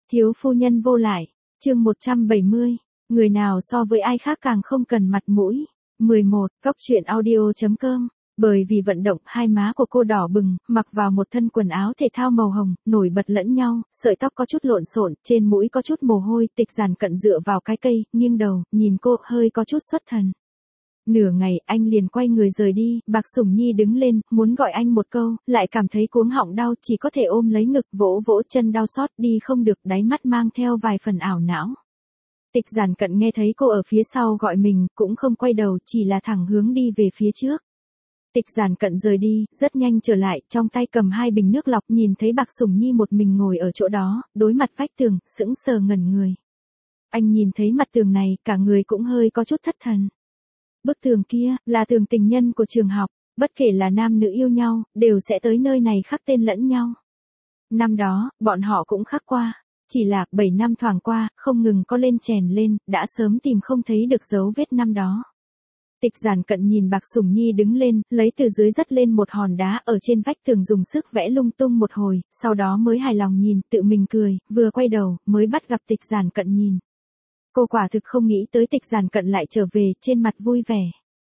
Thiếu phu nhân vô lại, chương 170, người nào so với ai khác càng không cần mặt mũi. 11, Cóc truyện audio.com. Bởi vì vận động, hai má của cô đỏ bừng, mặc vào một thân quần áo thể thao màu hồng, nổi bật lẫn nhau, sợi tóc có chút lộn xộn, trên mũi có chút mồ hôi, Tịch Giản Cận dựa vào cái cây, nghiêng đầu, nhìn cô, hơi có chút xuất thần. Nửa ngày, anh liền quay người rời đi, Bạc Sủng Nhi đứng lên, muốn gọi anh một câu, lại cảm thấy cuống họng đau, chỉ có thể ôm lấy ngực, vỗ vỗ chân đau xót, đi không được, đáy mắt mang theo vài phần ảo não. Tịch Giản Cận nghe thấy cô ở phía sau gọi mình, cũng không quay đầu, chỉ là thẳng hướng đi về phía trước. Tịch Giản Cận rời đi, rất nhanh trở lại, trong tay cầm 2 bình nước lọc, nhìn thấy Bạc Sủng Nhi một mình ngồi ở chỗ đó, đối mặt vách tường, sững sờ ngẩn người. Anh nhìn thấy mặt tường này, cả người cũng hơi có chút thất thần. Bức tường kia, là tường tình nhân của trường học, bất kể là nam nữ yêu nhau, đều sẽ tới nơi này khắc tên lẫn nhau. Năm đó, bọn họ cũng khắc qua, chỉ là 7 năm thoảng qua, không ngừng có lên chèn lên, đã sớm tìm không thấy được dấu vết năm đó. Tịch Giản Cận nhìn Bạc Sủng Nhi đứng lên, lấy từ dưới dắt lên một hòn đá ở trên vách tường dùng sức vẽ lung tung một hồi, sau đó mới hài lòng nhìn, tự mình cười, vừa quay đầu, mới bắt gặp Tịch Giản Cận nhìn. Cô quả thực không nghĩ tới Tịch Giản Cận lại trở về, trên mặt vui vẻ.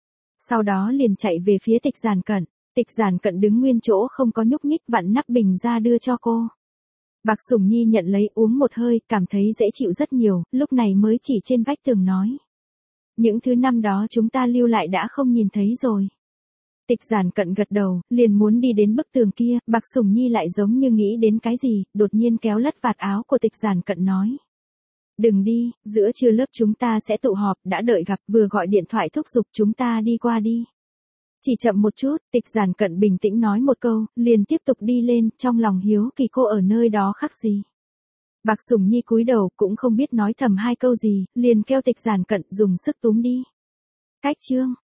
Sau đó liền chạy về phía Tịch Giản Cận. Tịch Giản Cận đứng nguyên chỗ không có nhúc nhích, vặn nắp bình ra đưa cho cô. Bạc Sủng Nhi nhận lấy, uống một hơi, cảm thấy dễ chịu rất nhiều, lúc này mới chỉ trên vách tường nói. Những thứ năm đó chúng ta lưu lại đã không nhìn thấy rồi. Tịch Giản Cận gật đầu, liền muốn đi đến bức tường kia, Bạc Sủng Nhi lại giống như nghĩ đến cái gì, đột nhiên kéo lất vạt áo của Tịch Giản Cận nói. Đừng đi, giữa trưa lớp chúng ta sẽ tụ họp, đã đợi gặp, vừa gọi điện thoại thúc giục chúng ta đi qua đi. Chỉ chậm một chút, Tịch Giản Cận bình tĩnh nói một câu, liền tiếp tục đi lên, trong lòng hiếu kỳ cô ở nơi đó khắc gì. Bạc Sủng Nhi cúi đầu, cũng không biết nói thầm 2 câu gì, liền kêu Tịch Giản Cận dùng sức túm đi. Cách chương